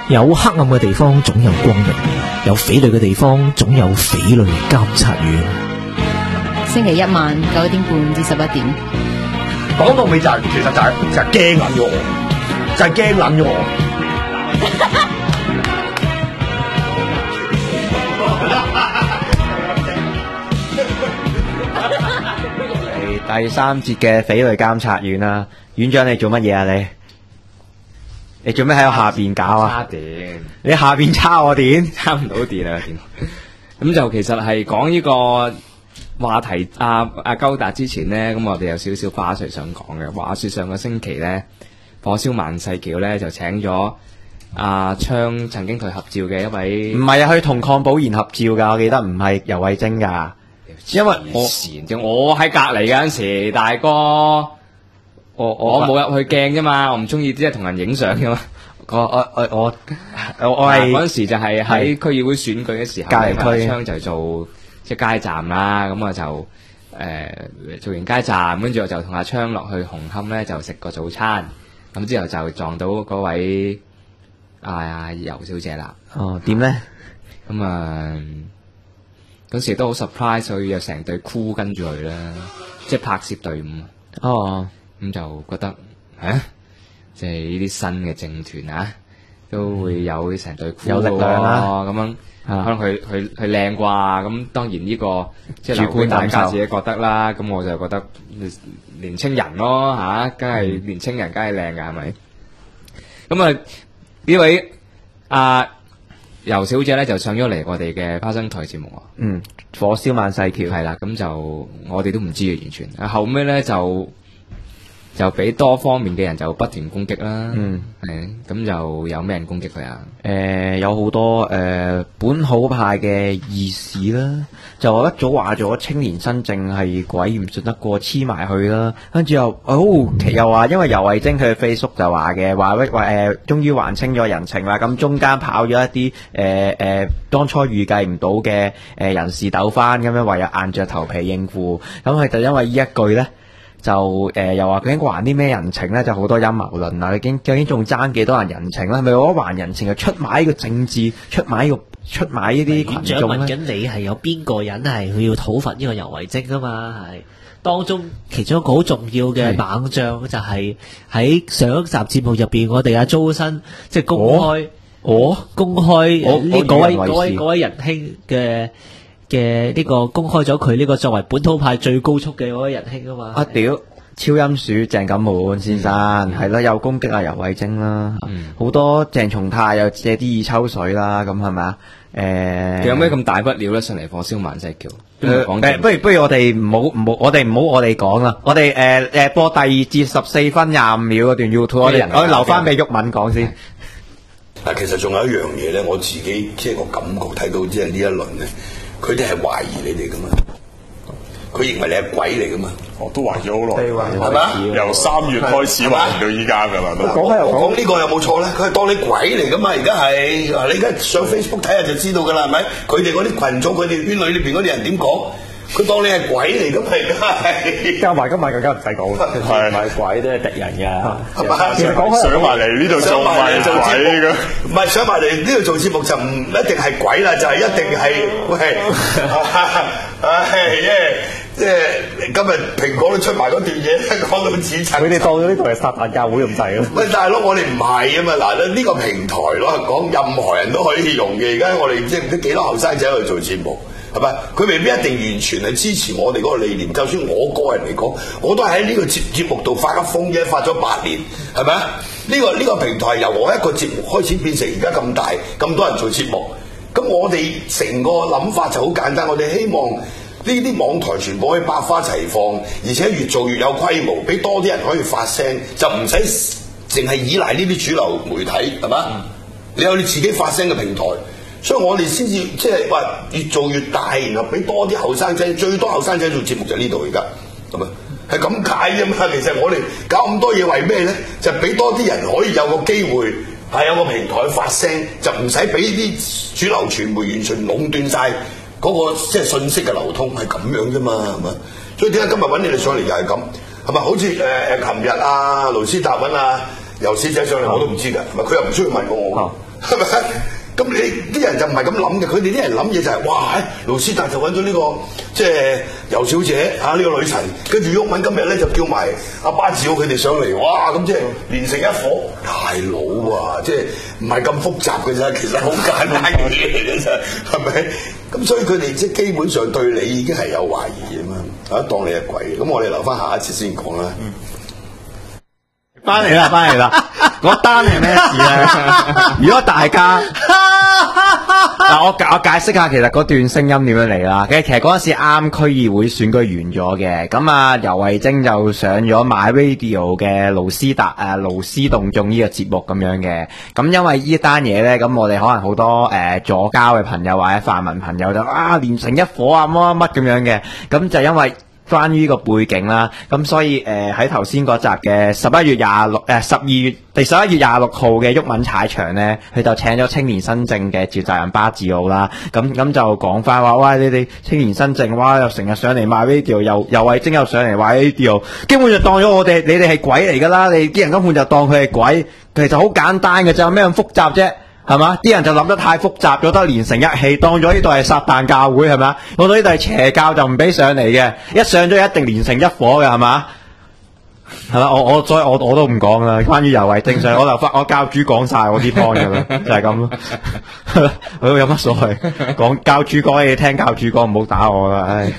有黑暗嘅地方總有光明，有匪類嘅地方總有匪類監察院。 星期一晚9點半至11點。 講到尾就係其實就係驚撚咗我，就係驚撚咗我。 第三節嘅匪類監察院啦，院長你做乜嘢啊？你做咩喺我下邊搞啊？ 叉電， 你下邊叉我電， 叉唔到電啊電。咁就其實係講呢個話題，阿高達之前呢，咁我哋有少少花絮想講嘅。話說上個星期呢，火燒萬世橋呢，就請咗阿昌曾經同佢合照嘅一位， 唔係啊，佢同鄺寶賢合照噶，我記得唔係游蕙禎噶。因為我喺隔離嗰陣時，大哥，我冇入去鏡啫嘛，我唔中意即係同人影相噶嘛。 我係嗰陣時就係喺區議會選舉嘅時候，阿昌就做即係街站啦，咁我就做完街站，跟住我就同阿昌落去紅磡咧就食個早餐，咁之後就撞到嗰位游小姐啦。 哦，點咧？ 咁嗰時都好 surprise，所以有成隊 crew 跟住佢啦，即係拍攝隊伍。 哦， 咁就覺得即係呢啲新嘅政團啊，都會有成隊 crew 有力量啦。 咁樣可能佢靚啩，咁當然呢個即係主觀大家自己覺得啦。咁我就覺得年青人咯嚇，梗係年青人梗係靚㗎，係咪？咁呢位游小姐咧就上咗嚟我哋嘅花生台節目。 火燒萬世橋係啦，咁就我哋都唔知嘅完全。後尾咧就俾多方面嘅人就不斷攻擊啦。咁就有咩人攻擊佢啊？ 有好多本土派嘅義士啦，就一早話咗青年新政係鬼唔信得過，黐埋去啦。跟住又話因為游蕙禎佢嘅 Facebook 就話嘅話終於還清咗人情啦。咁中間跑咗一啲當初預計唔到嘅人事鬥翻，咁樣唯有硬着頭皮應付。咁佢就因為呢一句咧。就又話究竟還啲咩人情咧？就好多陰謀論啦！究竟仲爭幾多人人情咧？係咪我還人情就出賣呢個政治，出賣呢啲群眾咧？ 院長問緊你係有邊個人係佢要討伐呢個游蕙禎啊嘛？係當中其中一個好重要嘅猛將就係喺上一集節目入邊，我哋阿周生即係公開嗰位仁兄嘅呢個公開咗佢呢個作為本土派最高速嘅嗰位仁兄啊嘛！ 屌超音鼠鄭錦滿先生係啦，又攻擊阿游蕙禎啦，好多鄭松泰又借啲意抽水啦，咁係咪啊？ 有咩咁大不了咧？上嚟火燒萬世橋，不如我哋唔好我哋講啦，我哋播第二節14分25秒嗰段 YouTube， 我哋留翻俾毓民講先。 嗱，其實仲有一樣嘢咧，我自己即係個感覺睇到，即係呢一輪咧。佢哋係懷疑你哋噶嘛？佢認為你係鬼嚟噶嘛？ 我都懷疑好耐， 係咪？ 由3月開始懷疑到依家噶啦。 講呢個有冇錯咧？佢係當你鬼嚟噶嘛？而家係嗱，你而家上 Facebook 睇下就知道噶啦，係咪？佢哋嗰啲群組，佢哋圈裏邊嗰啲人點講？佢當你係鬼嚟噶嘛？而家係加埋今日更加唔使講啦， 係咪鬼都係敵人㗎。 其實講上埋嚟呢度做埋做鬼㗎， 唔係上埋嚟呢度做節目就唔一定係鬼啦，就係一定係喂，即係今日蘋果都出埋嗰段嘢，講到似層。佢哋當咗呢個係撒旦教會咁滯咯。喂，大佬，我哋唔係啊嘛，嗱呢個平台攞嚟講，任何人都可以用嘅。而家我哋即係唔知幾多後生仔喺度做節目。係咪？佢未必一定完全係支持我哋嗰個理念。就算我個人嚟講，我都係喺呢個節目度發一瘋啫，發咗8年，係咪啊？呢個平台由我一個節目開始變成而家咁大，咁多人做節目。咁我哋成個諗法就好簡單，我哋希望呢啲網台全部可以百花齊放，而且越做越有規模，俾多啲人可以發聲，就唔使淨係依賴呢啲主流媒體，係嘛？你有你自己發聲嘅平台。所以我哋先至即係話越做越大，然後俾多啲後生仔，最多後生仔做節目就呢度而家，係咪？係咁解啫嘛。其實我哋搞咁多嘢為咩咧？就俾多啲人可以有個機會，係有個平台發聲，就唔使俾啲主流傳媒完全壟斷晒嗰個即係信息嘅流通，係咁樣啫嘛，係咪？所以點解今日揾你哋上嚟又係咁？係咪？好似琴日盧斯達揾游小姐上嚟，我都唔知㗎，係咪？佢又唔需要問過我。 係咪？咁你啲人就唔係咁諗嘅，佢哋啲人諗嘢就係、哇！盧斯達就揾咗呢個即係尤小姐啊，呢、個女神，跟住毓民今日咧就叫埋阿巴治奧佢哋上嚟，哇！咁即係連成一伙，大佬啊！即係唔係咁複雜嘅啫，其實好簡單嘅嘢嚟嘅啫，係咪？咁所以佢哋即係基本上對你已經係有懷疑啊嘛，當你係鬼。咁我哋留翻下一次先講啦。 翻嚟啦！嗰單係咩事咧？如果大家嗱，我解釋下其實嗰段聲音點樣嚟啦。其實嗰陣時啱區議會選舉完咗嘅，咁啊游蕙禎就上咗 MyRadio 嘅勞師動眾呢個節目咁樣嘅。咁因為呢單嘢咧，咁我哋可能好多左膠嘅朋友或者泛民朋友就連成一伙啊乜乜咁樣嘅，咁就因為關於呢個背景啦，咁所以喺頭先嗰集嘅11月26號嘅毓民踩場咧，佢就請咗青年新政嘅召集人巴治奧啦，咁就講翻話，哇！你哋青年新政，哇！又成日上嚟賣 radio， 游蕙禎又上嚟賣 radio， 基本就當咗你哋係鬼嚟㗎啦，你啲人根本就當佢係鬼，其實好簡單嘅，就有咩咁複雜啫？係嘛？啲人就諗得太複雜咗，得連成一氣，當咗呢度係撒旦教會係咪啊？當咗呢度係邪教就唔俾上嚟嘅，一上咗一定連成一伙嘅係嘛？係啦，所以我都唔講啦。關於游蕙禎上，我教主講晒我啲 point 㗎啦，就係咁咯。有乜所謂？講教主講嘢，聽教主講，唔好打我啦，唉。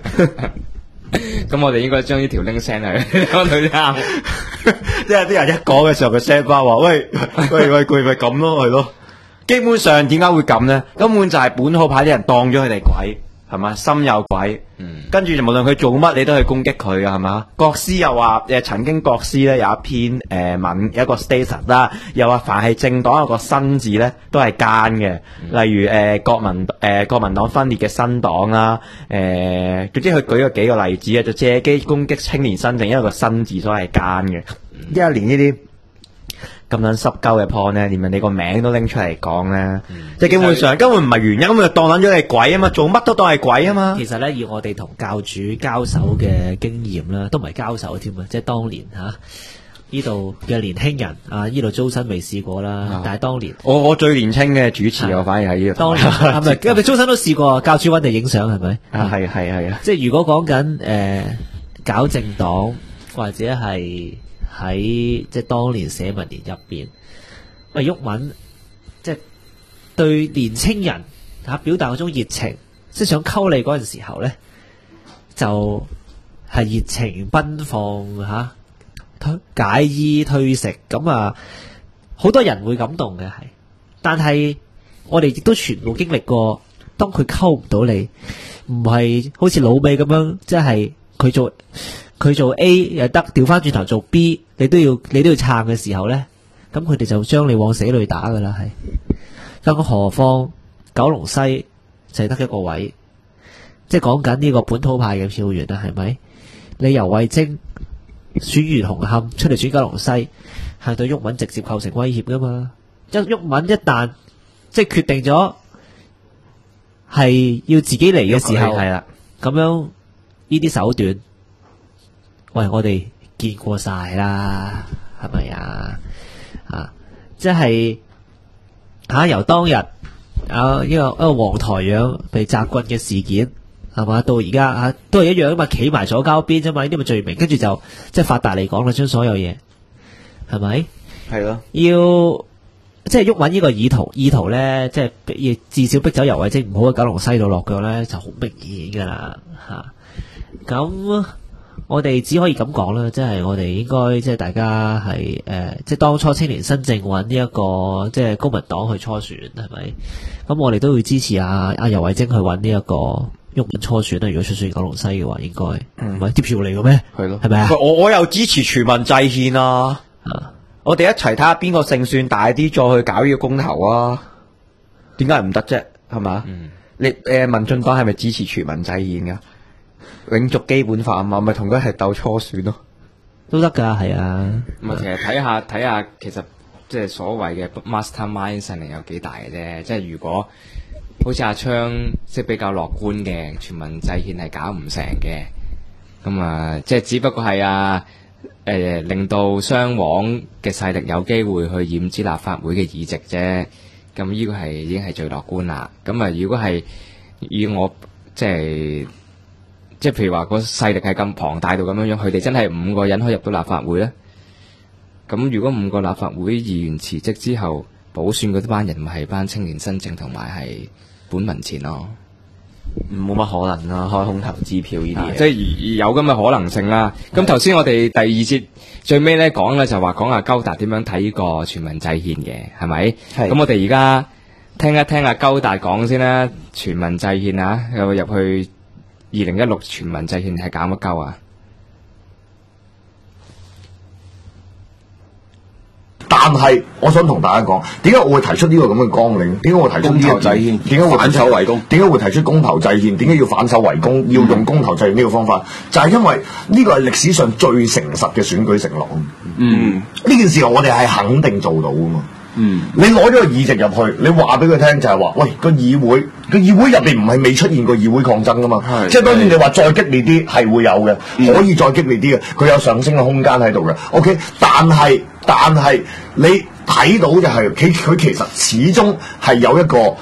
咁我哋應該將呢條 link send 去講佢啱， 即係啲人一講嘅時候，佢 send 翻話，喂，佢咪咁咯，係咯。基本上點解會咁咧？根本就係本土派啲人當咗佢哋鬼，係嘛？心有鬼，跟住就無論佢做乜，你都去攻擊佢噶，係嘛？國師又話曾經國師咧有一篇文，有一個 status 啦，又話凡係政黨有個新字咧，都係奸嘅。例如國民黨分裂嘅新黨啦，總之佢舉咗幾個例子啊，就借機攻擊青年新政，因為個新字所以係奸嘅。因為連呢啲咁撚濕鳩嘅 point 咧，連人哋個名都拎出嚟講咧，即係基本上根本唔係原因，咁就當撚咗你係鬼啊嘛，做乜都當係鬼啊嘛。 其實咧，以我哋同教主交手嘅經驗啦，都唔係交手添啊，即係當年呢度嘅年輕人啊，呢度租身未試過啦，但係當年我最年輕嘅主持，我反而係呢度。 當年係咪？因為租身都試過，教主揾你影相係咪？ 係啊。 即係如果講緊搞政黨或者係喺即係當年社民連入邊，喂毓民即係對年青人表達嗰種熱情，即係想溝你嗰陣時候咧，就係熱情奔放解衣推食咁啊，好多人會感動嘅係，但係我哋亦都全部經歷過，當佢溝唔到你，唔係好似老味咁樣，即係佢做 A 又得，調翻轉頭做 B， 你都要撐嘅時候咧，咁佢哋就將你往死裏打噶啦，係。更何況九龍西就係得一個位，即係講緊呢個本土派嘅票源啊，係咪？你游蕙禎選完紅磡出嚟選九龍西，係對毓民直接構成威脅噶嘛？毓民一旦即係決定咗係要自己嚟嘅時候，係啦，咁樣呢啲手段，喂，我哋見過晒啦，係咪啊？即係由當日一個黃台仰被襲棍嘅事件。係嘛？到而家都係一樣啊嘛，企埋左膠邊啫嘛，呢啲咪罪名，跟住就即係發達嚟講啦，將所有嘢係咪？係咯，要即係毓民呢個意圖咧，即係至少逼走游蕙禎唔好喺九龍西度落腳咧，就好明顯噶啦嚇。咁我哋只可以咁講啦，即係我哋應該即係大家係即係當初青年新政揾呢一個即係公民黨去初選係咪？咁我哋都會支持阿游蕙禎去揾呢一個毓民初選啦，如果出選九龍西嘅話，應該唔係貼票嚟嘅咩？係咯，係咪啊？ 我又支持全民制憲啊！我哋一齊睇下邊個勝算大啲，再去搞呢個公投啊！點解唔得啫？係嘛？你民進黨係咪支持全民制憲噶？永續基本法啊嘛，咪同佢係鬥初選咯， 都得噶，係啊。 咁啊，其實睇下，其實即係所謂嘅 mastermind 勢力有幾大嘅啫。即係如果好似阿昌即係比較樂觀嘅，全民制憲係搞唔成嘅。咁啊，即係只不過係令到雙黃嘅勢力有機會去染指立法會嘅議席啫。 咁呢個係已經係最樂觀啦。咁啊，如果係以我即係譬如話個勢力係咁龐大到咁樣樣，佢哋真係5個人可以入到立法會咧？咁如果5個立法會議員辭職之後，補選嗰班人咪係班青年新政同埋係本民前咯？ 冇乜可能啦，開空頭支票呢啲嘢， 即係有咁嘅可能性啦。咁頭先我哋第2節最尾咧講咧就話講阿鳩達點樣睇呢個全民制憲嘅，係咪？咁我哋而家聽一聽阿鳩達講先啦。全民制憲啊，又入去2016全民制憲係搞乜鳩啊？ 但係我想同大家講，點解我會提出呢個咁嘅綱領？點解我提出呢個制憲？點解會反手為攻？點解會提出公投制憲？點解要反手為攻？要用公投制憲呢個方法？就係因為呢個係歷史上最誠實嘅選舉承諾。呢件事我哋係肯定做到噶嘛。你攞咗個議席入去，你話俾佢聽就係話，喂，個議會入邊唔係未出現過議會抗爭噶嘛？即係當然你話再激烈啲係會有嘅，可以再激烈啲嘅，佢有上升嘅空間喺度嘅。OK， 但係你睇到就係佢其實始終係有一個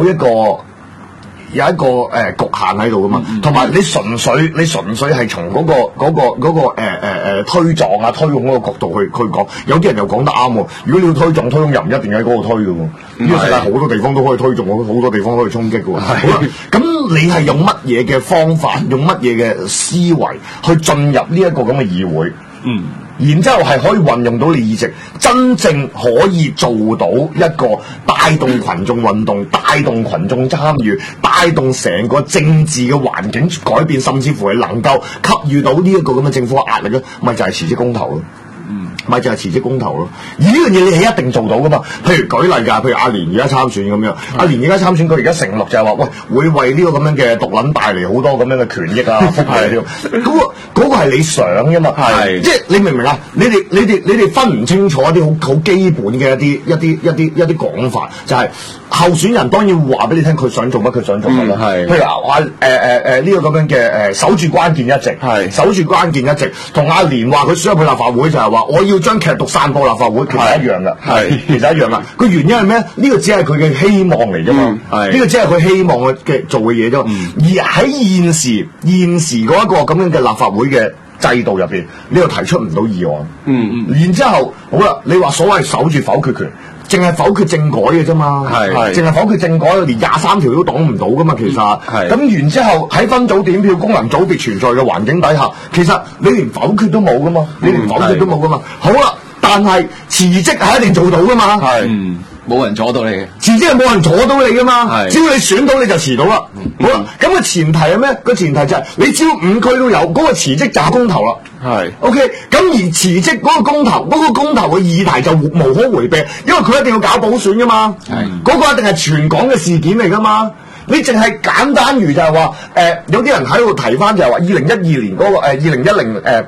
局限喺度噶嘛，同埋你純粹係從嗰個推撞啊推擁嗰個角度去講，有啲人又講得啱喎。如果你要推撞又唔一定喺嗰度推嘅喎，呢個世界好多地方都可以推撞，好多地方都可以衝擊嘅喎。好啦，咁你係用乜嘢嘅方法，用乜嘢嘅思維去進入呢一個咁嘅議會？然之後係可以運用到你議席，真正可以做到一個帶動群眾運動、帶動群眾參與、帶動成個政治嘅環境改變，甚至乎係能夠給予到呢一個咁嘅政府嘅壓力咧，咪就係辭職公投咯。咪就係辭職公投咯，而呢樣嘢你係一定做到噶嘛？譬如舉例㗎，譬如阿蓮而家參選咁樣，阿蓮而家參選，佢而家承諾就係話，喂，會為呢個咁樣嘅獨撚帶嚟好多咁樣嘅權益啊、福利啊啲，嗰個係你想㗎嘛？即係你明唔明啊？你哋分唔清楚一啲好基本嘅一啲講法，就係候選人當然會話俾你聽佢想做乜，佢想做乜啦。譬如話呢個咁樣嘅守住關鍵一席，守住關鍵一席，同阿蓮話佢輸入去立法會就係話我要將劇毒散播立法會，其實一樣噶，其實一樣噶。個原因係咩？呢個只係佢嘅希望嚟啫嘛，呢個只係佢希望嘅做嘅嘢啫嘛。而喺現時嗰一個咁樣嘅立法會嘅制度入邊，你又提出唔到議案。然之後好啦，你話所謂守住否決權。淨係否決政改嘅啫嘛，淨係否決政改，連23條都擋唔到噶嘛，其實。咁然之後喺分組點票、功能組別存在嘅環境底下，其實你連否決都冇噶嘛，好啦，但係辭職係一定做到噶嘛， 冇人阻到你嘅， 辭職係冇人阻到你噶嘛，只要你選到你就辭到啦。好啦，咁個前提係咩？個前提就係你只要5區都有，嗰個辭職就係公投啦。OK， 咁而辭職嗰個公投嘅議題就無可迴避，因為佢一定要搞補選噶嘛，嗰個一定係全港嘅事件嚟噶嘛。你淨係簡單如就係話，有啲人喺度提翻就係話2012年嗰個2010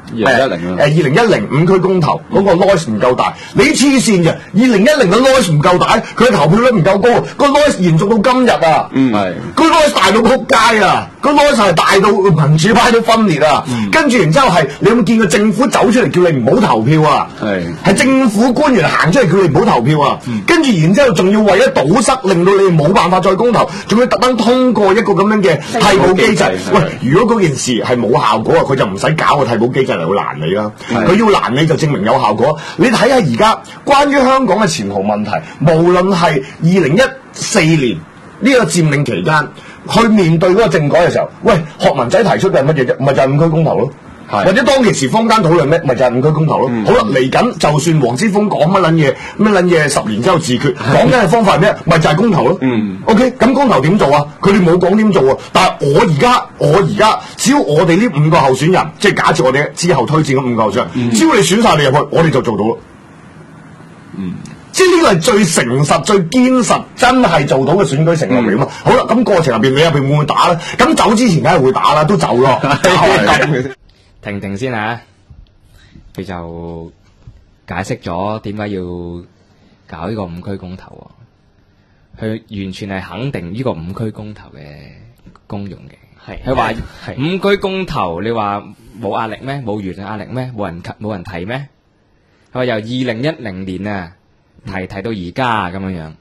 2010 5區公投嗰個 noise 唔夠大，你黐線嘅2010嘅 noise 唔夠大，佢嘅投票率唔夠高，個 noise 延續到今日啊，個 noise 大到撲街啊，個 noise 係大到民主派都分裂啊，跟住然之後係你有冇見過政府走出嚟叫你唔好投票啊？係政府官員行出嚟叫你唔好投票啊，跟住然之後仲要為咗堵塞，令到你冇辦法再公投，仲要特登通過一個咁樣嘅替補機制。喂，如果嗰件事係冇效果啊，佢就唔使搞個替補機制。嚟好難你啦，佢要難你就證明有效果。你睇下而家關於香港嘅前途問題，無論係2014年呢個佔領期間去面對嗰個政改嘅時候，喂，學民仔提出嘅係乜嘢啫？咪就係5區公投咯。或者當其時坊間討論咩，咪就係5區公投咯。好啦，嚟緊就算黃之鋒講乜撚嘢10年之後自決，講緊嘅方法係咩？咪就係公投咯。OK， 咁公投點做啊？佢哋冇講點做啊。但係我而家，只要我哋呢5個候選人，即係假設我哋之後推薦嗰5個候選人，只要你選晒你入去，我哋就做到咯。即係呢個係最誠實、最堅實，真係做到嘅選舉承諾嚟啊嘛。好啦，咁過程入邊你入邊會唔會打咧？咁走之前梗係會打啦，都走咯。 停先嚇，佢就解釋咗點解要搞呢個5區公投喎。佢完全係肯定呢個5區公投嘅功用嘅。佢話5區公投，你話冇壓力咩？冇輿論壓力咩？冇人提咩？佢話由2010年啊提到而家咁樣樣。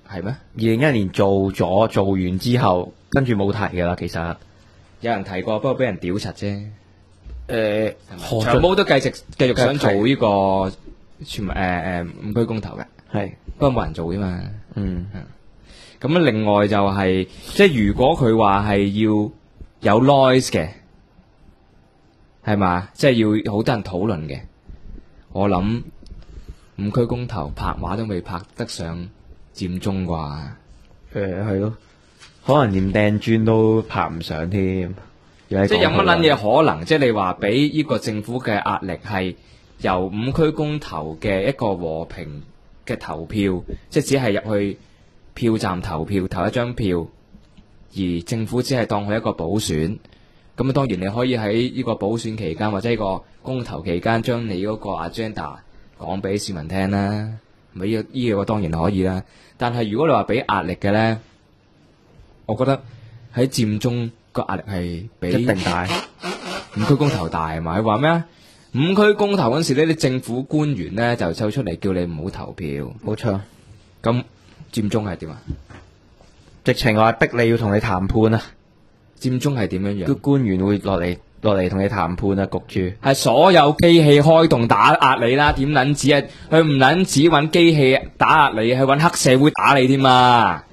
係咩 ？2011年做完之後，跟住冇提噶啦。其實有人提過，不過俾人屌柒啫。 何長毛都繼續想做呢個全民五區公投嘅， 係不過冇人做啫嘛。咁另外就係、即係如果佢話係要有 noise 嘅，係嘛？即係要好多人討論嘅。我諗五區公投拍馬都未拍得上佔中啩？ 係咯，可能連掟磚都拍唔上添。即係有乜撚嘢可能？即係你話俾呢個政府嘅壓力係由五區公投嘅一個和平嘅投票，即係只係入去票站投票投一張票，而政府只係當佢一個補選。咁當然你可以喺呢個補選期間或者呢個公投期間，將你嗰個 agenda 講俾市民聽啦。咪呢個當然可以啦。但係如果你話俾壓力嘅咧，我覺得喺佔中個壓力係比一定大， 五區公投大係嘛？佢話咩啊？五區公投嗰時呢啲政府官員咧就走出嚟叫你唔好投票。 冇錯。 咁佔中係點啊？ 直情話逼你要同你談判啊！ 佔中係點樣樣？ 啲官員會落嚟同你談判啊，焗住。 係所有機器開動打壓你啦，點撚止啊？佢唔撚止揾機器打壓你，去揾黑社會打你添啊！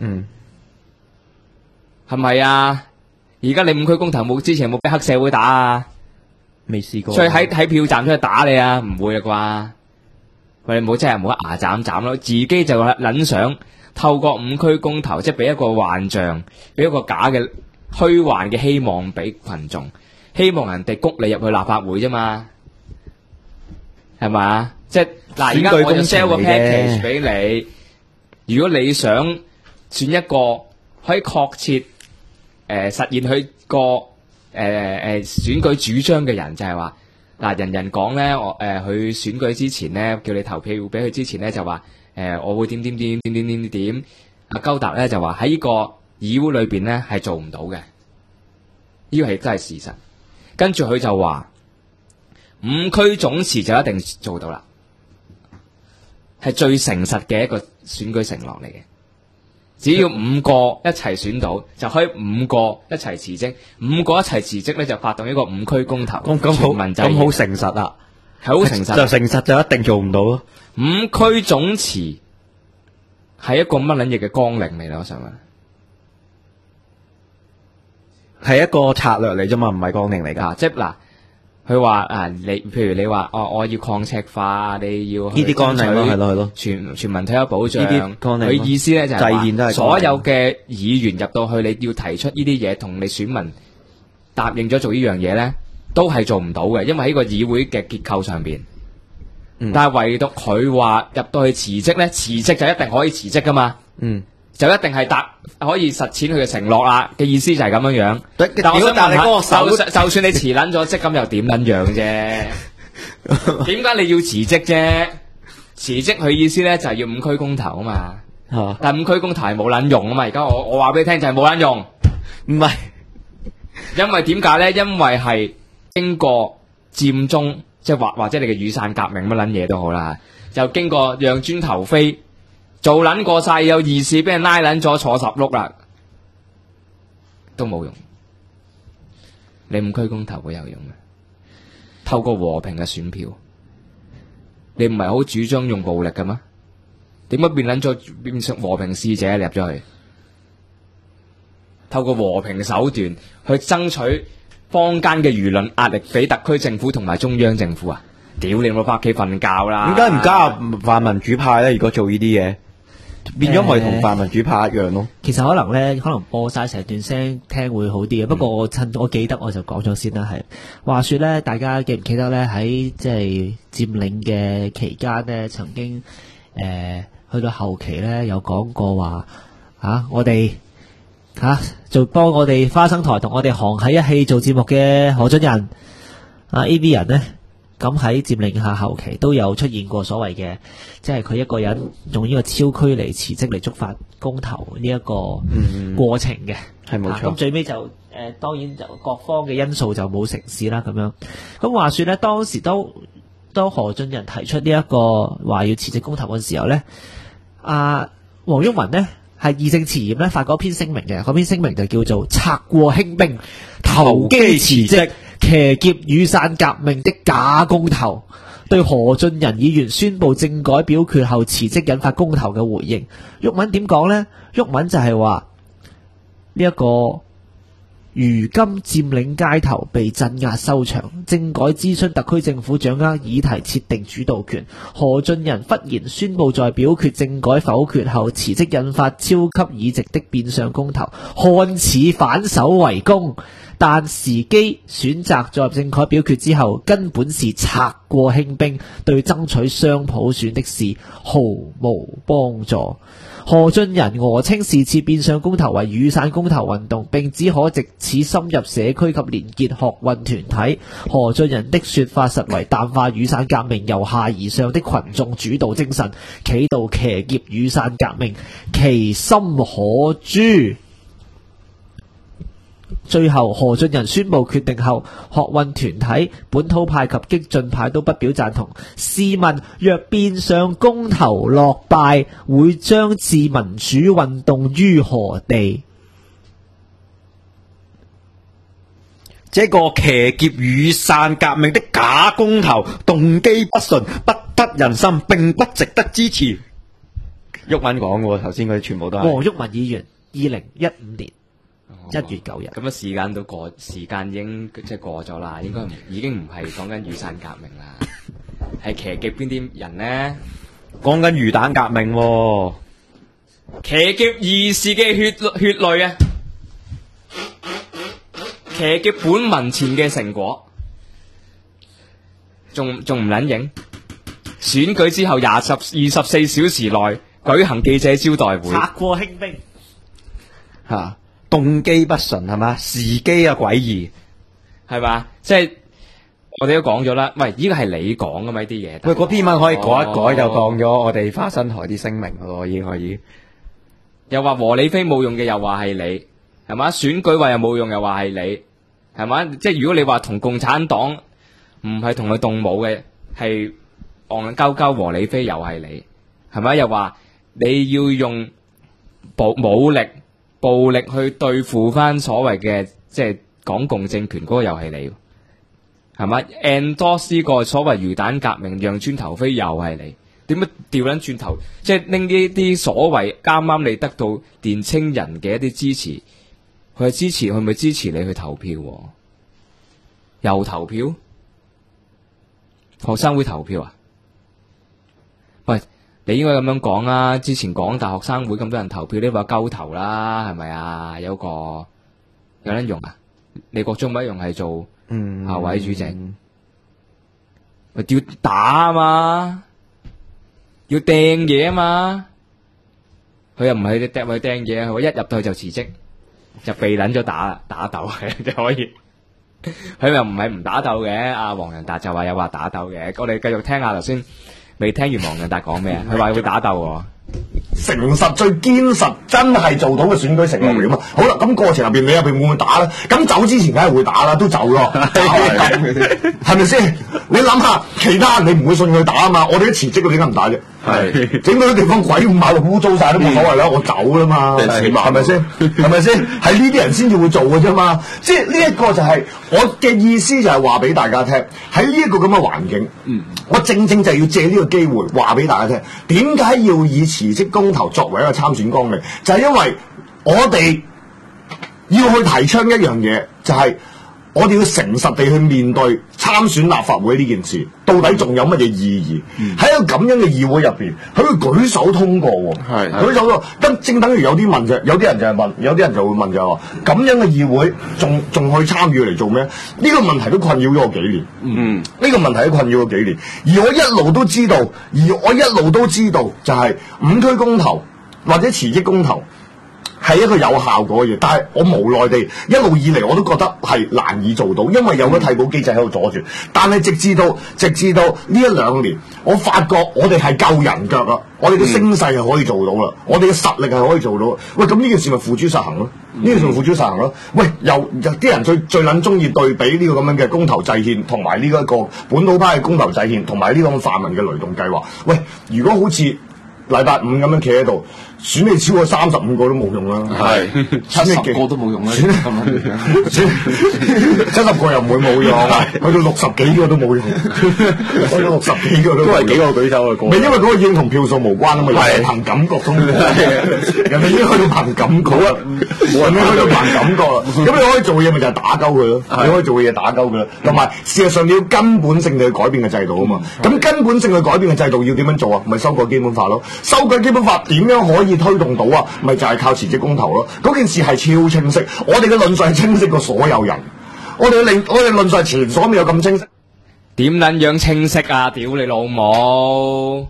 係咪啊？而家你五區公投之前有冇俾黑社會打啊？ 未試過。 所以喺票站出去打你啊？唔會啊啩？喂，你唔好真係唔好牙斬斬咯，自己就撚想透過五區公投，即係俾一個幻象，俾一個假嘅虛幻嘅希望俾群眾，希望人哋谷你入去立法會啫嘛，係咪啊？即係嗱，而家我就 sell 個 package 俾你，如果你想選一個可以確切實現佢個選舉主張嘅人，就係話嗱，人人講咧，我佢選舉之前咧，叫你投票俾佢之前咧，就話我會點，阿鳩達咧就話喺呢個議會裏邊咧係做唔到嘅，呢個係真係事實。跟住佢就話五區總辭就一定做到啦，係最誠實嘅一個選舉承諾嚟嘅。只要5個一齊選到，就可以5個一齊辭職，5個一齊辭職咧就發動一個五區公投。 咁好誠實啊， 係好誠實。 就誠實就一定做唔到咯。 五區總辭係一個乜撚嘢嘅綱領嚟啦？我想問， 係一個策略嚟啫嘛，唔係綱領嚟㗎。 即係嗱，佢話你譬如你話我要抗赤化，你要呢啲綱領咯，係咯， 全民退休保障。 呢啲綱領， 佢意思咧就係話， 都所有嘅議員入到去，你要提出呢啲嘢，同你選民答應咗做呢樣嘢咧，都係做唔到嘅，因為喺個議會嘅結構上邊。但係唯獨佢話入到去辭職咧，辭職就一定可以辭職噶嘛。就一定係可以實踐佢嘅承諾啦，嘅意思就係咁樣樣。但我想問下，就算你辭撚咗職，咁又點撚樣啫？點解你要辭職啫？辭職佢意思咧就係要五區公投啊嘛。但係五區公投係冇撚用啊嘛。而家我話俾你聽就係冇撚用。 唔係， 因為點解咧？因為係經過佔中，即係或者你嘅雨傘革命乜撚嘢都好啦，就經過讓磚頭飛。做撚過晒，有義士俾人拉撚咗坐10碌啦，都冇用。你五區公投會有用嘅，透過和平嘅選票，你唔係好主張用暴力嘅咩？點解變成和平使者入咗去？透過和平手段去爭取坊間嘅輿論壓力俾特區政府同埋中央政府啊！屌你老，翻屋企瞓覺啦！ 點解唔加入泛民主派咧？如果做呢啲嘢？變咗咪同泛民主派一樣咯。 其實可能播晒成段聲聽會好啲嘅。不過我趁我記得我就講咗先啦。係話說咧，大家記唔記得咧？喺即係佔領嘅期間咧，曾經去到後期咧，有講過話我哋就幫我哋花生台同我哋行喺一氣做節目嘅何俊仁A.B 人咧。咁喺佔領下後期都有出現過所謂嘅，即係佢一個人用呢個超區嚟辭職嚟觸發公投呢一個過程嘅， 係冇錯。 咁最尾就當然就各方嘅因素就冇成事啦咁樣。咁話說咧，當時都何俊仁提出呢一個話要辭職公投嘅時候咧，黃毓民咧係義正辭嚴咧發嗰篇聲明嘅，嗰篇聲明就叫做拆過興兵、投機辭職、騎劫雨傘革命的假公投，對何俊仁議員宣布政改表決後辭職引發公投嘅回應。毓民點講呢？毓民就係話呢一個。如今佔領街頭被鎮壓收場，政改諮詢特區政府掌握議題設定主導權。何俊仁忽然宣布在表決政改否決後辭職，引發超級議席的變相公投，看似反守為攻，但時機選擇在政改表決之後，根本是拆過興兵，對爭取雙普選的事毫無幫助。何俊仁訛稱是次變相公投為雨傘公投運動，並只可藉此深入社區及連結學運團體。何俊仁的說法實為淡化雨傘革命由下而上的群眾主導精神，企圖騎劫雨傘革命，其心可誅。最後何俊仁宣布決定後，學運團體、本土派及激進派都不表贊同。試問若變相公投落敗，會將置民主運動於何地？ 這個騎劫雨傘革命的假公投，動機不純，不得人心，並不值得支持。毓民講嘅，頭先嗰啲全部都係。 黃毓民議員2015年1月9日。 咁啊，時間都過，時間已經即係過咗啦，應該已經唔係講緊雨傘革命啦，係騎劫邊啲人呢？ 講緊魚蛋革命喎， 騎劫義士嘅血淚啊！騎劫本民前嘅成果，仲唔撚影？選舉之後24小時內舉行記者招待會， 拆過興兵嚇。動機不純係嘛？時機啊詭異係嘛？即係我哋都講咗啦。喂，呢個係你講噶嘛？呢啲嘢。 喂，嗰篇文可以改一改，就當咗我哋花生台啲聲明咯，已經可以。 又話和理非冇用嘅，又話係你係嘛？選舉話又冇用，又話係你係嘛？即係如果你話同共產黨唔係同佢動武嘅，係戇鳩鳩和理非，又係你係咪？又話你要用武力。暴力去對付翻所謂嘅即係港共政權，嗰個又係你，係嘛 ？endorse 呢個所謂魚蛋革命，讓磚頭飛又係你，點解調撚轉頭？即係拎呢啲所謂啱啱你得到年青人嘅一啲支持，佢係支持，佢咪支持你去投票？又投票？學生會投票啊？喂！你應該咁樣講啊！之前港大學生會咁多人投票，呢個鳩投啦，係咪啊？有得用啊？李國忠咪用係做校委主席，要打啊嘛，要掟嘢啊嘛，佢又唔係掟去掟嘢，佢一入到去就辭職，就被撚咗打鬥就可以。佢又唔係唔打鬥嘅，阿黃仁達就話有話打鬥嘅。我哋繼續聽下頭先。未聽完黃仁達講咩啊？佢話會打鬥喎。 誠實最堅實，真係做到嘅選舉承諾嚟噶嘛？好啦，咁過程入邊你入邊會唔會打咧？咁走之前梗係會打啦，都走咯，係咪先？你諗下，其他人你唔會信佢打啊嘛？我哋啲辭職，點解唔打啫？係整到啲地方鬼咁馬路污糟晒都冇所謂啦，我走啦嘛，係咪先？係咪先？係呢啲人先至會做嘅啫嘛。即係呢一個就係我嘅意思，就係話俾大家聽，喺呢一個咁嘅環境，我正正就係要借呢個機會話俾大家聽，點解要以辭職公投作為一個參選綱領，就係因為我哋要去提倡一樣嘢，就係我哋要誠實地去面對參選立法會呢件事，到底仲有乜嘢意義？喺一個咁樣嘅議會入邊，佢會舉手通過喎，舉手咯。咁正等於有啲問啫，有啲人就係問，有啲人就會問就係話，咁樣嘅議會仲去參與嚟做咩？呢個問題都困擾咗我幾年。呢個問題都困擾咗幾年，而我一路都知道，就係5區公投或者辭職公投係一個有效果嘅嘢，但係我無奈地一路以嚟我都覺得係難以做到，因為有個替補機制喺度阻住。但係直至到呢1-2年，我發覺我哋係夠人腳啦，我哋嘅聲勢係可以做到啦，我哋嘅實力係可以做到。喂，咁呢件事咪付諸實行咯？喂，有啲人最撚中意對比呢個咁樣嘅公投制憲，同埋呢一個本土派嘅公投制憲，同埋呢個咁泛民嘅雷動計劃。喂，如果好似禮拜五咁樣企喺度， 選你超過35個都冇用啦， 係70個都冇用啦， 70個又唔會冇用，去到60幾個都冇用，去到60幾個都係幾個舉手嘅歌。 咪因為嗰個應同票數無關啊嘛，係憑感覺通過，人哋已經去到憑感覺啦，冇人去到憑感覺啦。咁你可以做嘅嘢咪就係打鳩佢咯，你可以做嘅嘢打鳩佢啦。同埋事實上你要根本性地去改變嘅制度啊嘛。咁根本性去改變嘅制度要點樣做啊？咪修改基本法咯。修改基本法點樣可以推動到啊？咪就係靠辭職公投咯。嗰件事係超清晰，我哋嘅論述係清晰過所有人。我哋論述係前所未有咁清晰。 點撚樣清晰啊？屌你老母！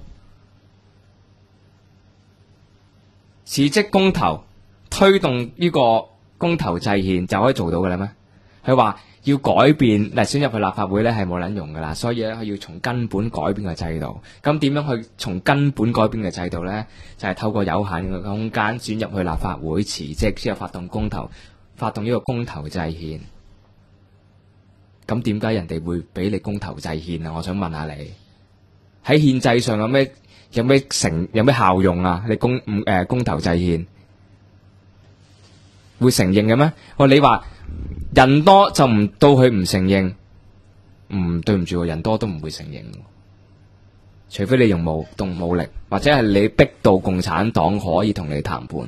辭職公投推動呢個公投制憲就可以做到嘅啦咩？佢話要改變嗱，選入去立法會咧係冇撚用噶啦，所以咧佢要從根本改變個制度。咁點樣去從根本改變嘅制度咧？就係透過有限嘅空間選入去立法會辭職之後發動公投，發動呢個公投制憲。咁點解人哋會俾你公投制憲啊？我想問下你，喺憲制上有咩效用啊？你公投制憲會承認嘅咩？你話人多就唔到佢唔承認，對唔住，人多都唔會承認，除非你用武力，或者係你逼到共產黨可以同你談判。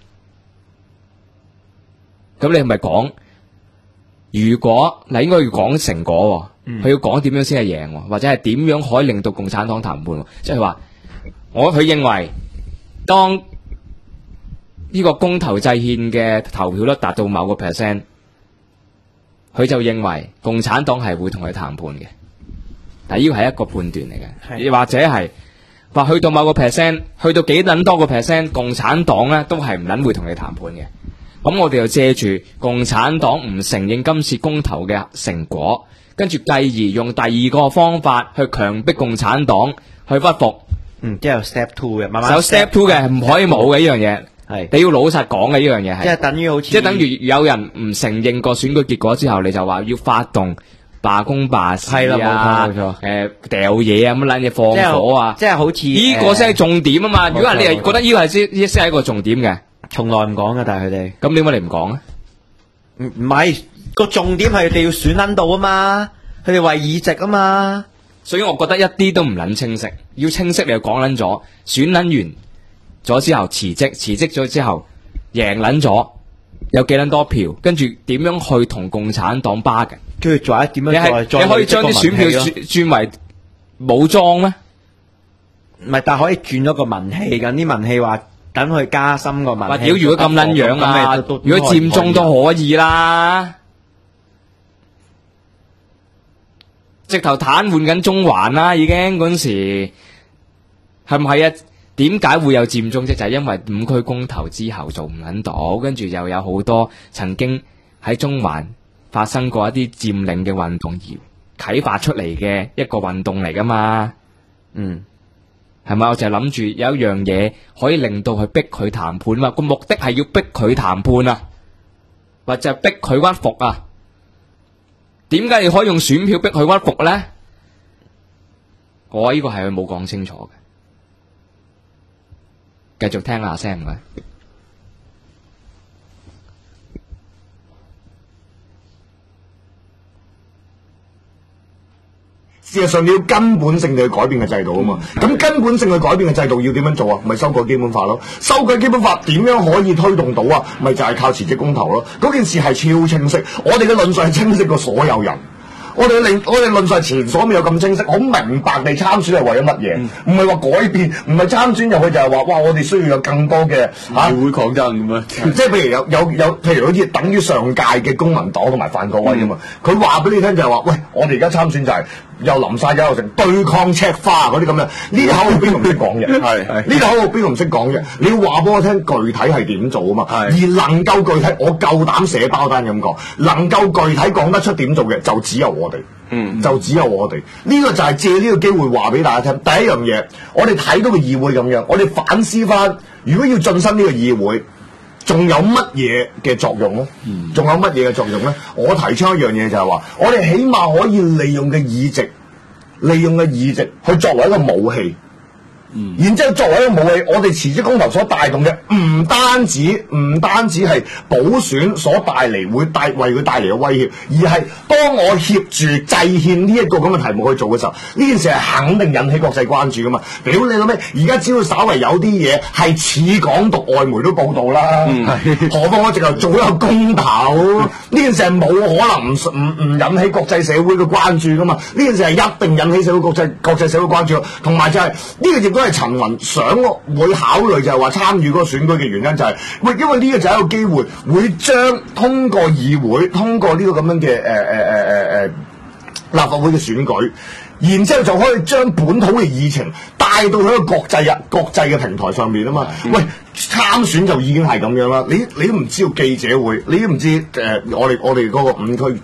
咁你係咪講？如果應該要講成果，佢要講點樣先係贏，或者係點樣可以令到共產黨談判？即係話，佢認為當呢個公投制憲嘅投票率達到某個 percent， 佢就認為共產黨係會同佢談判嘅。但呢個係一個判斷嚟嘅，或者係話去到某個 percent， 去到幾撚多個 percent， 共產黨咧都係唔撚會同你談判嘅。咁我哋就借住共產黨唔承認今次公投嘅成果，跟住繼而用第二個方法去強迫共產黨去屈服。 即係有 step 2嘅，慢慢有 step 2嘅，唔可以冇嘅呢樣嘢。係你要老實講嘅呢樣嘢係。即係等於好似，即係等於有人唔承認個選舉結果之後，你就話要發動罷工罷市啊， 係啦，冇錯， 掉嘢啊，乜撚嘢放火啊， 即係好似呢個先係重點啊嘛。如果你係覺得呢個係先係一個重點嘅。 從來唔講嘅，但係佢哋咁點解你唔講啊？ 唔係個重點係佢哋要選撚到啊嘛，佢哋為議席啊嘛， 所以我覺得一啲都唔撚清晰。要清晰你就講撚咗，選撚完咗之後辭職咗之後贏撚咗，有幾撚多票，跟住點樣去同共產黨巴嘅？ 跟住再點樣再你可以將啲選票轉為武裝咩？ 唔係，但係可以轉咗個民氣㗎，啲民氣話。等佢加深個民氣。 如果咁撚樣啊，如果佔中都可以啦，直頭癱瘓緊中環啦，已經嗰陣時係唔係啊？點解會有佔中啫？就係因為5區公投之後做唔撚到，跟住又有好多曾經喺中環發生過一啲佔領嘅運動而啟發出嚟嘅一個運動嚟噶嘛。係咪？我就係諗住有一樣嘢可以令到佢逼佢談判嘛，個目的係要逼佢談判啊，或者係逼佢屈服啊。點解你可以用選票逼佢屈服咧？我呢個係佢冇講清楚嘅。繼續聽下聲唔該。 事實上你要根本性地去改變嘅制度啊嘛，咁根本性去改變嘅制度要點樣做啊？咪修改基本法咯，修改基本法點樣可以推動到啊？咪就係靠辭職公投咯。嗰件事係超清晰，我哋嘅論述係清晰過所有人。我哋論述係前所未有咁清晰，好明白地參選係為咗乜嘢？唔係話改變，唔係參選入去就係話哇，我哋需要有更多嘅議會抗爭咁樣。 即係譬如有譬如好似等於上屆嘅公民黨同埋范國威啊嘛，佢話俾你聽就係話，喂，我哋而家參選就係又淋晒油又成對抗赤化嗰啲咁樣，呢啲口號邊個唔識講嘅？係呢啲口號邊個唔識講嘅？你要話俾我聽具體係點做啊嘛？而能夠具體，我夠膽寫包單咁講，能夠具體講得出點做嘅就只有我哋。就只有我哋呢個就係借呢個機會話俾大家聽。第一樣嘢，我哋睇到個議會咁樣，我哋反思翻，如果要進身呢個議會，仲有乜嘢嘅作用咧？仲有乜嘢嘅作用咧？我提出一樣嘢就係話，我哋起碼可以利用嘅議席去作為一個武器。 然之後作為一個武器，我哋辭職公投所帶動嘅唔單止係補選所帶嚟為佢帶嚟嘅威脅，而係當我協助制憲呢一個咁嘅題目去做嘅時候，呢件事係肯定引起國際關注噶嘛。屌你老味，而家只要稍為有啲嘢係似港獨，外媒都報導啦。何況我直頭做一個公投，呢件事係冇可能唔引起國際社會嘅關注噶嘛。呢件事係一定引起國際社會關注，同埋就係呢個亦都係陳雲想會考慮就係話參與嗰個選舉嘅原因就係因為呢個就係一個機會，會將通過議會通過呢個咁樣嘅立法會嘅選舉，然之後就可以將本土嘅議程帶到去一個國際嘅平台上面啊嘛。喂，參選就已經係咁樣啦，你都唔知道記者會，你都唔知我哋嗰個五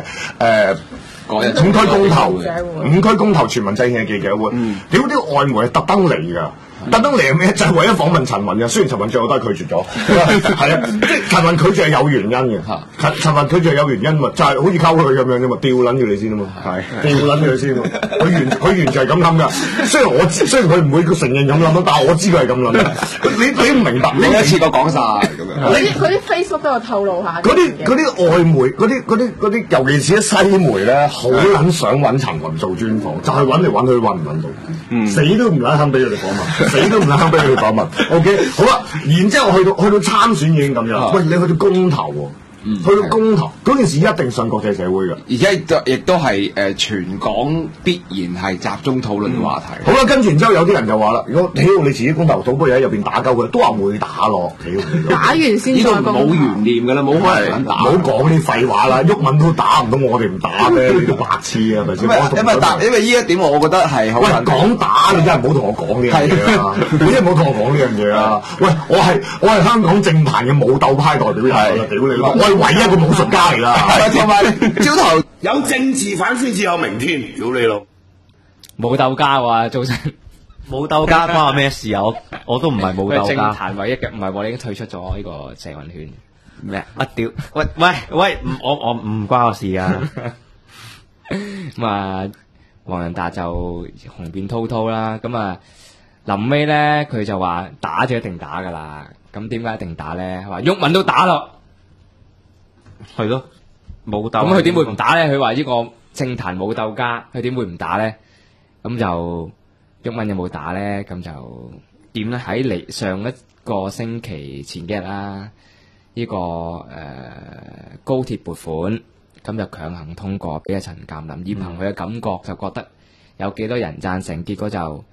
區公投全民制憲嘅記者會，屌啲外媒係特登嚟㗎。特登嚟咩？就係為咗訪問陳雲嘅。雖然陳雲最後都係拒絕咗，係啊，即係陳雲拒絕係有原因嘅。陳雲拒絕係有原因嘛，就係好似溝佢咁樣啫嘛，吊撚住你先啊嘛，吊撚住你先啊嘛。佢完全係咁諗㗎。雖然佢唔會承認咁諗，但係我知佢係咁諗。你唔明白？你一次過講晒咁樣。 嗰啲 Facebook 都有透露下。嗰啲外媒，嗰啲，尤其是啲西媒咧，好撚想揾陳雲做專訪，就係揾嚟揾去揾唔揾到，死都唔撚肯俾佢哋訪問。死都唔肯俾佢哋講問 ，OK， 好啦，然之後去到參選已經咁樣，喂，你去到公投喎。去到公投嗰件事一定上國際社會嘅， 而且亦都係全港必然係集中討論嘅話題。 好啦，跟住然之後有啲人就話啦，如果屌你自己公投倒不如喺入邊打鳩佢，都話會打咯， 打完先再公投。 冇懸念㗎啦，冇可能打。 唔好講啲廢話啦，毓民都打唔到，我哋唔打咩？你都白痴啊，咪先？ 因為呢一點我覺得係好。 喂，講打你真係唔好同我講呢樣嘢啊！你真係唔好同我講呢樣嘢啊！喂，我係香港政壇嘅武鬥派代表人啦，屌你啦！唯一一個武術家嚟啦， 同埋朝頭有政治反先至有明天，屌你老！ 武鬥家喎，早晨武鬥家關我咩事啊？我都唔係武鬥家。 政壇唯一嘅唔係我已經退出咗呢個社運圈。 咩？我屌！喂，我唔關我事啊！ 咁啊，黃仁達就雄辯滔滔啦。咁啊，臨尾咧佢就話打就一定打噶啦。咁點解一定打咧？話毓民都打咯。 係咯，武鬥。 咁佢點會唔打咧？佢話呢個政壇武鬥家，佢點會唔打咧？咁就毓民有冇打咧？咁就點咧？喺嚟上一個星期前幾日啦，呢個高鐵撥款，咁就強行通過俾阿陳鑑林，以憑佢嘅感覺就覺得有幾多人贊成，結果就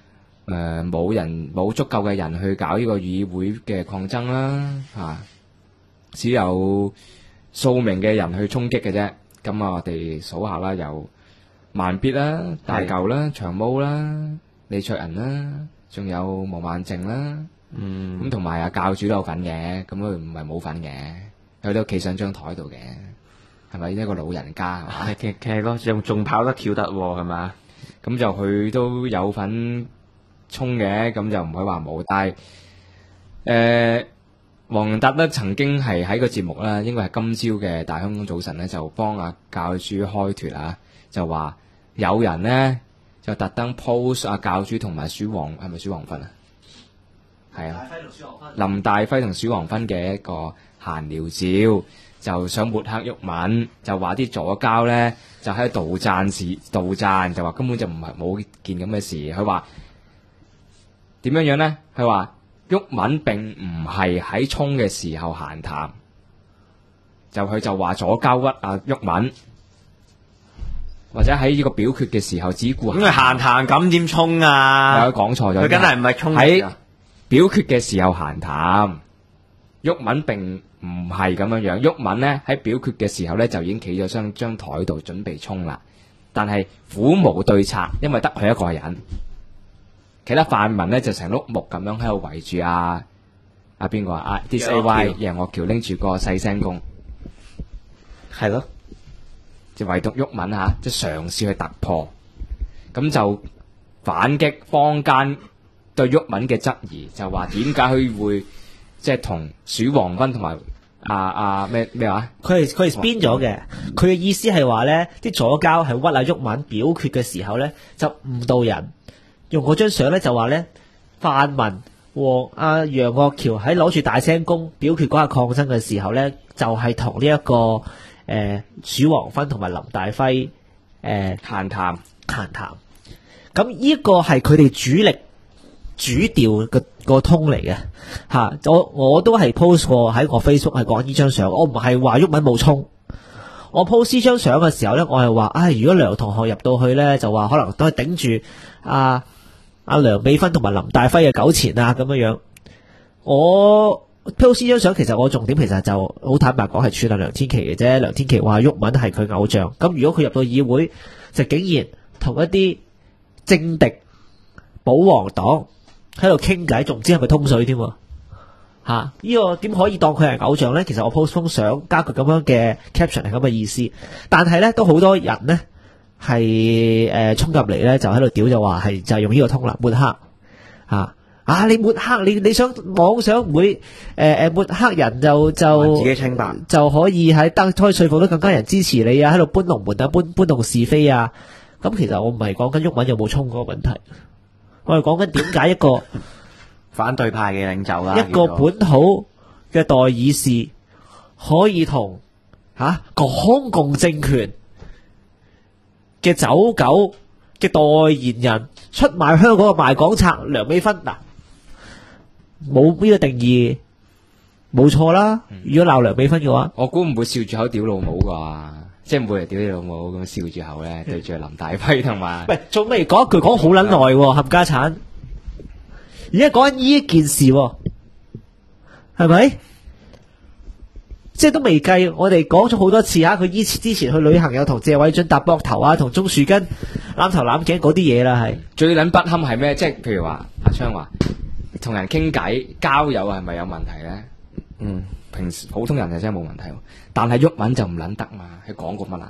冇足夠嘅人去搞呢個議會嘅抗爭啦，只有數名嘅人去衝擊嘅啫。咁我哋數下啦，有慢必啦、大舊啦、長毛啦、李卓人啦，仲有毛孟靜啦，咁同埋阿教主都有份嘅，咁佢唔係冇份嘅，佢都企上張台度嘅，係咪一個老人家係嘛？ 其實咯，仲跑得跳得係嘛？ 咁就佢都有份衝嘅，咁就唔可以話冇，但係黃仁達咧曾經係喺個節目啦，應該係今朝嘅大香港早晨咧，就幫阿教主開脫啊，就話有人咧就特登 post 阿教主同埋鼠王，係咪鼠王芬啊？係啊，林大輝同鼠王芬嘅一個閒聊照，就想抹黑毓民，就話啲左膠咧就喺度杜讚，就話根本就唔係冇件咁嘅事。佢話點樣咧？佢話毓民並唔係喺衝嘅時候閒談，佢就話左膠屈啊毓民，或者喺呢個表決嘅時候只顧咁佢閒談咁點衝啊？ 有講錯咗， 佢梗係唔係衝喺表決嘅時候閒談。毓民並唔係咁樣樣，毓民咧喺表決嘅時候咧就已經企咗張台度準備衝啦，但係苦無對策，因為得佢一個人。其他泛民咧就成碌木咁樣喺度圍住阿邊個啊？DSAY 楊岳橋拎住個細聲公，係咯，就唯獨毓民即係嘗試去突破，咁就反擊坊間對毓民嘅質疑，就話點解佢會即係同鼠王芬同埋咩話？ 佢係編咗嘅，佢嘅意思係話咧，啲左膠係屈毓民表決嘅時候咧就誤導人。 用嗰張相咧就話咧泛民和阿楊岳橋喺攞住大聲公表決嗰下抗爭嘅時候咧，就係同呢一個鼠王芬同埋林大輝閒談。 咁呢一個係佢哋主力主調個通嚟嘅嚇。我都係 post 過喺我 Facebook 係講呢張相，我唔係話毓民冇衝。我 post 呢張相嘅時候咧，我係話如果梁同學入到去咧，就話可能都係頂住阿梁美芬同埋林大輝嘅糾纏啊咁樣。我 post 呢張相其實我重點其實就好坦白講係處理梁天琦嘅啫。梁天琦話毓民係佢偶像，咁如果佢入到議會就竟然同一啲政敵保皇黨喺度傾偈，仲唔知係咪通水添喎？呢個點可以當佢係偶像呢？其實我 post 封相加佢咁樣嘅 caption 係咁嘅意思，但係呢都好多人呢係衝入嚟呢就喺度屌，就話係就係用呢個通啦，抹黑你抹黑你想妄想唔會抹黑人就自己清白就可以喺可以說服到更加人支持你啊，喺度搬龍門啊，搬弄是非啊。咁其實我唔係講緊毓民有冇衝嗰個問題，我係講緊點解一個反對派嘅領袖啦， 一個本土嘅代議士可以同港共政權嘅走狗嘅代言人出賣香港嘅賣港賊梁美芬冇呢個定義冇錯啦。如果鬧梁美芬嘅話， 我估唔會笑住口屌老母啩，即係唔會嚟屌你老母咁笑住口咧，對住林大輝同埋。 喂，仲未講一句講好撚耐喎，冚家產。而家講緊呢件事喎，係咪？即係都未計，我哋講咗好多次佢之前去旅行有同謝偉俊搭膊頭同鍾樹根攬頭攬頸嗰啲嘢啦，係最撚不堪係咩？即係譬如話阿昌話同人傾偈交友係咪有問題咧？平時普通人就真係冇問題，但係毓民就唔撚得嘛。佢講過乜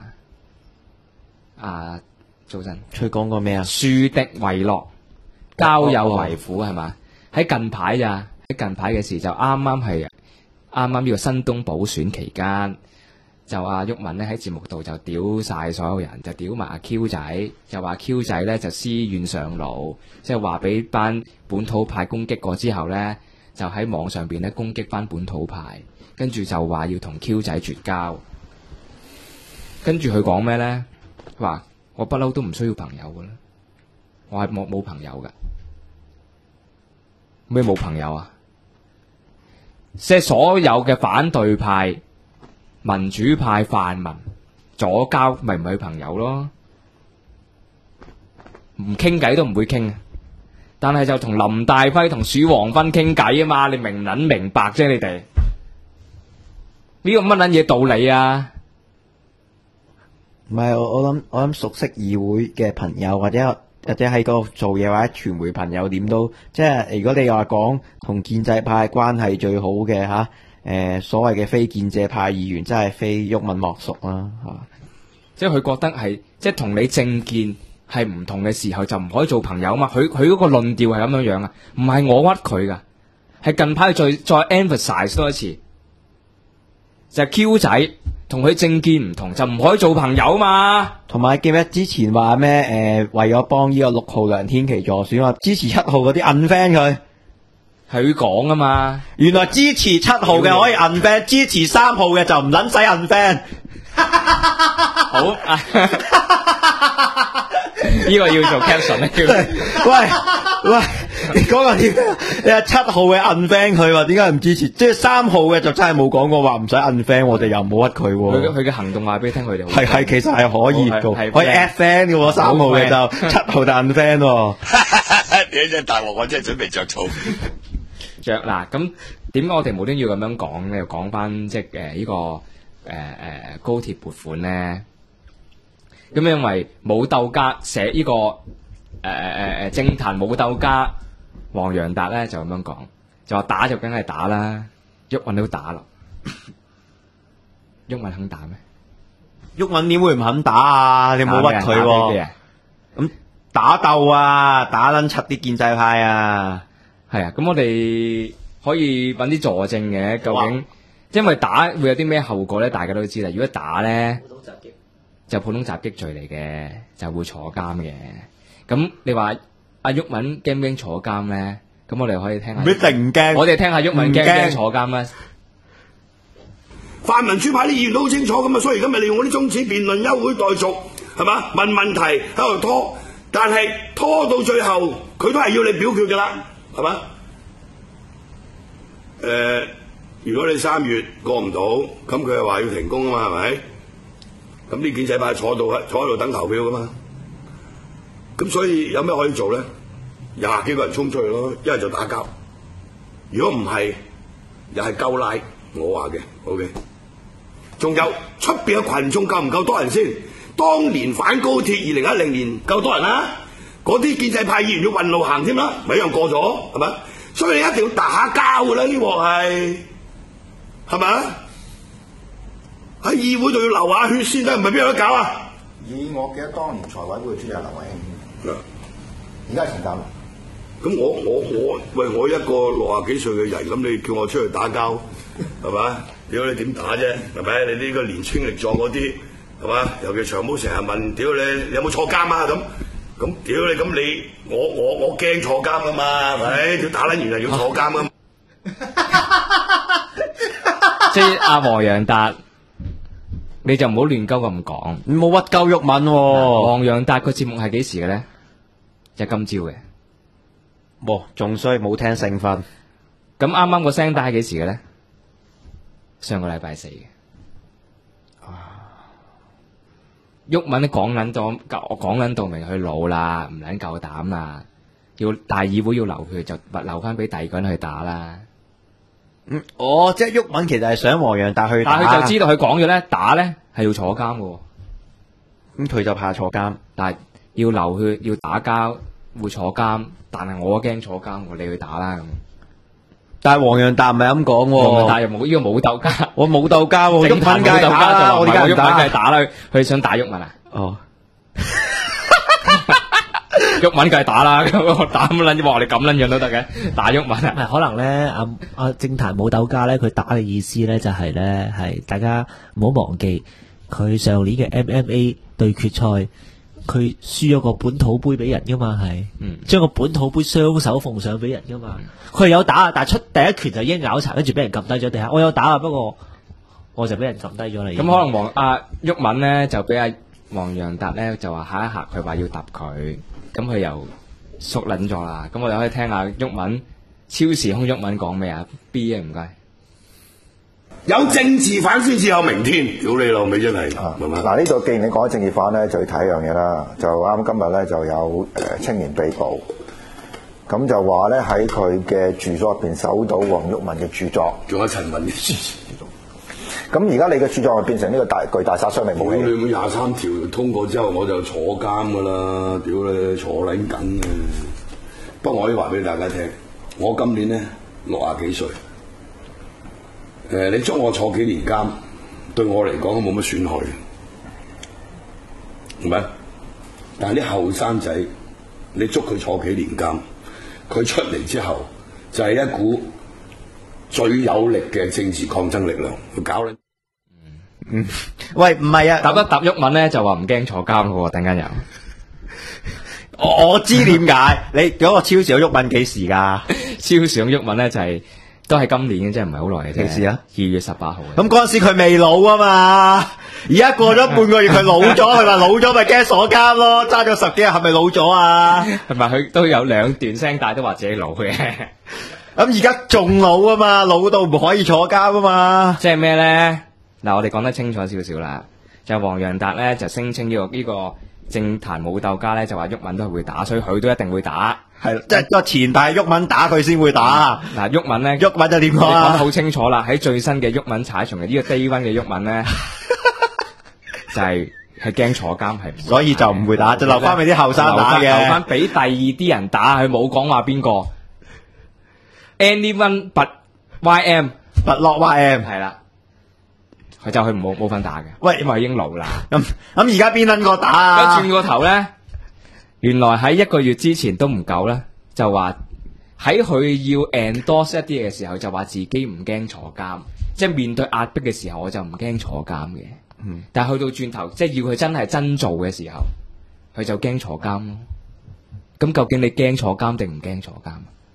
啊？早晨佢講過咩啊？ 樹敵為樂，交友為苦係嘛？喺近排嘅事就啱啱呢個新東補選期間，就阿毓民咧喺節目度就屌晒所有人，就屌埋阿 Q 仔，就話 Q 仔咧就私怨上腦，即係話俾班本土派攻擊過之後咧，就喺網上邊咧攻擊翻本土派，跟住就話要同 Q 仔絕交。跟住佢講咩咧？話我不嬲都唔需要朋友噶啦，我係冇朋友噶。咩冇朋友啊？即係所有嘅反對派、民主派、泛民左膠，咪唔係佢朋友咯？唔傾偈都唔會傾，但係就同林大輝同鼠王芬傾偈啊嘛！你明撚明白啫？你哋呢個乜撚嘢道理啊？ 唔係，我諗熟悉議會嘅朋友或者喺嗰度做嘢或者傳媒朋友點都，即係如果你話講同建制派關係最好嘅所謂嘅非建制派議員，真係非毓民莫屬啦嚇。 即係佢覺得係即係同你政見係唔同嘅時候就唔可以做朋友嘛。佢嗰個論調係咁樣樣啊，唔係我屈佢噶，係近排再 emphasize 多一次，就係 Q 仔。同佢政見唔同就唔可以做朋友嘛。 同埋記唔記得之前話咩為咗幫呢個6號梁天琦助選，話支持7號嗰啲 unfriend 佢， 係佢講啊嘛。 原來支持7號嘅可以 unfriend，支持3號嘅就唔撚使 unfriend。 好，呢個要做 caption 咧。 喂，你講個點？你話7號嘅 unfriend 佢話點解唔支持？即係3號嘅就真係冇講過話唔使 unfriend，我哋又冇屈佢。 佢嘅行動話俾你聽，佢哋係其實係可以做，可以 add friend 嘅喎。3號嘅就7號就 unfriend 喎。 你真係大鑊，我真係準備着草。 嗱，咁點解我哋無端要咁樣講咧？又講翻即係呢個高鐵撥款咧。咁因為冇鬥家寫呢個政壇冇鬥家，黃洋達咧就咁樣講，就話打就梗係打啦，毓民都打咯。毓民肯打咩？ 毓民點會唔肯打啊？你冇屈佢喎。咁打鬥啊，打撚柒啲建制派啊。 係啊，咁我哋可以揾啲佐證嘅，究竟因為打會有啲咩後果咧？大家都知啦。如果打咧，就普通襲擊罪嚟嘅，就會坐監嘅。咁你話阿毓民驚唔驚坐監咧？咁我哋可以聽下。 一定唔驚。 我哋聽下毓民驚唔驚坐監咧？ 泛民主派啲議員都好清楚咁啊，所以而家咪利用嗰啲中止辯論、休會待續，係嘛？問問題喺度拖，但係拖到最後，佢都係要你表決㗎啦，係嘛？如果你3月過唔到，咁佢又話要停工啊嘛，係咪？咁啲建制派坐喺度等投票㗎嘛。咁所以有咩可以做咧？20幾個人衝出去咯，一係就打交。如果唔係，又係鳩拉。我話嘅 ，OK。仲有出邊嘅群眾夠唔夠多人先？當年反高鐵2010年夠多人啦，嗰啲建制派議員要運路行添啦，咪一樣過咗係咪？所以你一定要打交㗎啦，呢鑊係咪？喺議會度要流下血先得，唔係邊有得搞啊？ 以我記得當年財委會主席劉慧卿，而家係懲教。 咁我一個60幾歲嘅人，咁你叫我出去打交，係嘛？屌你點打啫？係咪？你呢個年青力壯嗰啲，係嘛？尤其長毛成日問，屌你有冇坐監啊？咁屌你咁你我驚坐監噶嘛？係咪？要打撚完就要坐監噶嘛？ 即係阿黃洋達，你就唔好亂鳩咁講， 冇屈鳩毓民喎。 黃洋達個節目係幾時嘅咧？就係今朝嘅。 仲衰冇聽聖訓。 咁啱啱個聲帶係幾時嘅咧？上個禮拜4嘅。毓民講撚咗，我講撚到明佢老啦，唔撚夠膽啦，要大議會要流血就留翻俾第二個人去打啦。 即係毓民其實係想黃洋達去打， 但係佢就知道佢講咗咧，打咧係要坐監嘅。 咁佢就怕坐監， 但係要流血要打交會坐監，但係我驚坐監，你去打啦咁。 但係黃洋達唔係咁講喎， 但係又冇呢個冇鬥家， 我冇鬥家喎，毓民梗係打啦，我而家毓民梗係打啦，佢想打毓民啊？毓民梗係打啦，我打咁撚話你咁撚樣都得嘅，打毓民啊？ 可能咧，阿政壇冇鬥家咧，佢打嘅意思咧就係咧，係大家唔好忘記佢上年嘅 MMA 對決賽。佢輸咗個本土杯俾人噶嘛，係，將個本土杯雙手奉上俾人噶嘛。佢係有打，但係出第一拳就已經拗柴，跟住俾人撳低咗地下。我有打啊，不過我就俾人撳低咗啦。 咁可能毓民咧就俾阿黃洋達咧就話下一刻佢話要揼佢，咁佢又縮撚咗啦。咁我哋可以聽下毓民超時空毓民講咩啊 ？B 啊，唔該。 有政治犯先至有明天，屌你老味真係。 嗱呢度既然你講緊政治犯咧，就要睇一樣嘢啦。就啱今日咧就有青年被捕，咁就話咧喺佢嘅住所入邊搜到黃毓民嘅著作， 仲有陳文嘅著作。 咁而家你嘅著作係變成呢個巨大殺傷力武器。 你23條通過之後，我就坐監噶啦，屌你坐撚緊嘅。不過我可以話俾大家聽，我今年咧60幾歲。你捉我坐幾年監，對我嚟講都冇乜損害，係咪？但係啲後生仔，你捉佢坐幾年監，佢出嚟之後就係一股最有力嘅政治抗爭力量去搞你。 喂，唔係啊， 答毓民咧就話唔驚坐監嘅喎，突然間又。 我知點解，你嗰個超時空毓民幾時㗎？ 超時空毓民咧就係。都係今年嘅，真係唔係好耐嘅。 幾時啊 ？2月18號。 咁嗰陣時佢未老啊嘛，而家過咗半個月佢老咗，佢話老咗咪驚鎖監咯，揸咗10幾日係咪老咗啊？ 係咪佢都有2段聲帶都話自己老嘅？咁而家仲老啊嘛，老到唔可以坐監啊嘛。 即係咩咧？嗱，我哋講得清楚少少啦。就黃洋達咧就聲稱呢個政壇武鬥家咧就話毓民都係會打，所以佢都一定會打。 係，即係個前提係毓民打佢先會打。 嗱，毓民咧， 毓民就點講啊？ 講得好清楚啦，喺最新嘅毓民踩場嘅呢個低溫嘅毓民咧，就係驚坐監，係所以就唔會打，就留翻俾啲後生打嘅， 留翻俾第二啲人打，佢冇講話邊個。Anyone but YM but not YM 係啦，佢就佢冇份打嘅。 喂， 因為已經老啦。 咁而家邊撚個打啊？ 轉個頭咧。原來喺1個月之前都唔夠啦，就話喺佢要 endorse 一啲嘢嘅時候，就話自己唔驚坐監，即係面對壓迫嘅時候，我就唔驚坐監嘅。但係去到轉頭，即係要佢真係真做嘅時候，佢就驚坐監咯。 咁究竟你驚坐監定唔驚坐監？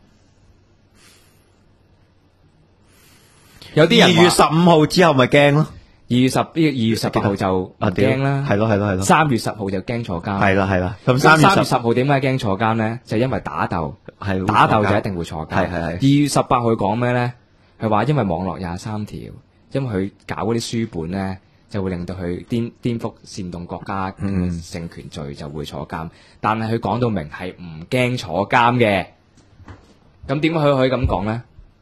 有啲人 2月15號之後咪驚咯。 2月18號就唔驚啦， 係咯 3月10號就驚坐監， 係啦。咁 3月10號點解驚坐監咧？就因為打鬥，打鬥就一定會坐監。2月18號講咩咧？係話因為網絡23條，因為佢搞嗰啲書本咧，就會令到佢顛覆煽動國家政權罪就會坐監。但係佢講到明係唔驚坐監嘅，咁點解佢可以咁講咧？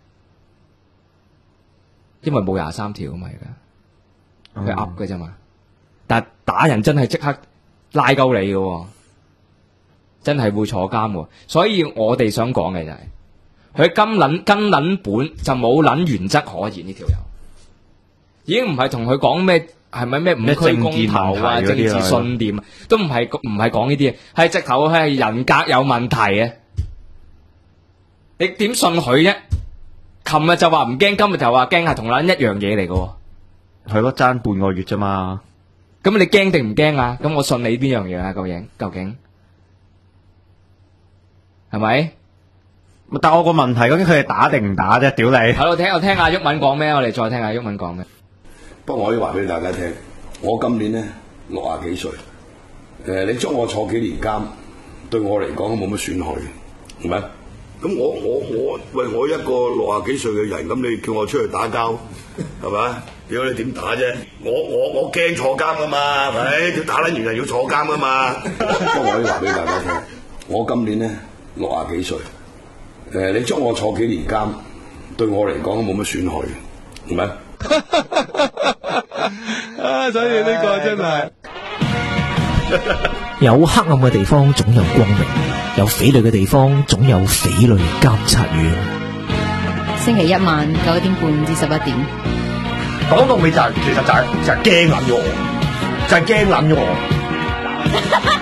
因為冇23條啊嘛，而家佢噏嘅啫嘛。但係打人真係即刻拉鳩你嘅，真係會坐監嘅。所以我哋想講嘅就係，佢跟撚本就冇撚原則可言。呢條友已經唔係同佢講咩係咪咩五區公投啊、政治信念，都唔係講呢啲嘢，係直頭係人格有問題啊！你點信佢啫？琴日就話唔驚，今日就話驚，係同撚一樣嘢嚟嘅。 係咯，爭半個月啫嘛。 咁你驚定唔驚啊？咁我信你邊樣嘢啊？究竟係咪？ 但我個問題，究竟佢係打定唔打啫？屌你！ 喺度聽下毓民講咩？我哋再聽下毓民講咩。 不過我可以話俾大家聽，我今年咧60幾歲，你捉我坐幾年監，對我嚟講都冇乜損害嘅，係咪？咁我一個60幾歲嘅人，咁你叫我出去打交，係咪？屌你點打啫？我驚坐監噶嘛，係咪？要打撚完人要坐監噶嘛。不過我可以話俾大家聽，我今年咧60幾歲，你捉我坐幾年監，對我嚟講都冇乜損害嘅，係咪？ 所以呢個真係有黑暗嘅地方總有光明，有匪類嘅地方總有匪類監察院。 星期一晚9點半至11點。 講到尾就係，其實就係驚撚咗我，就係驚撚咗我。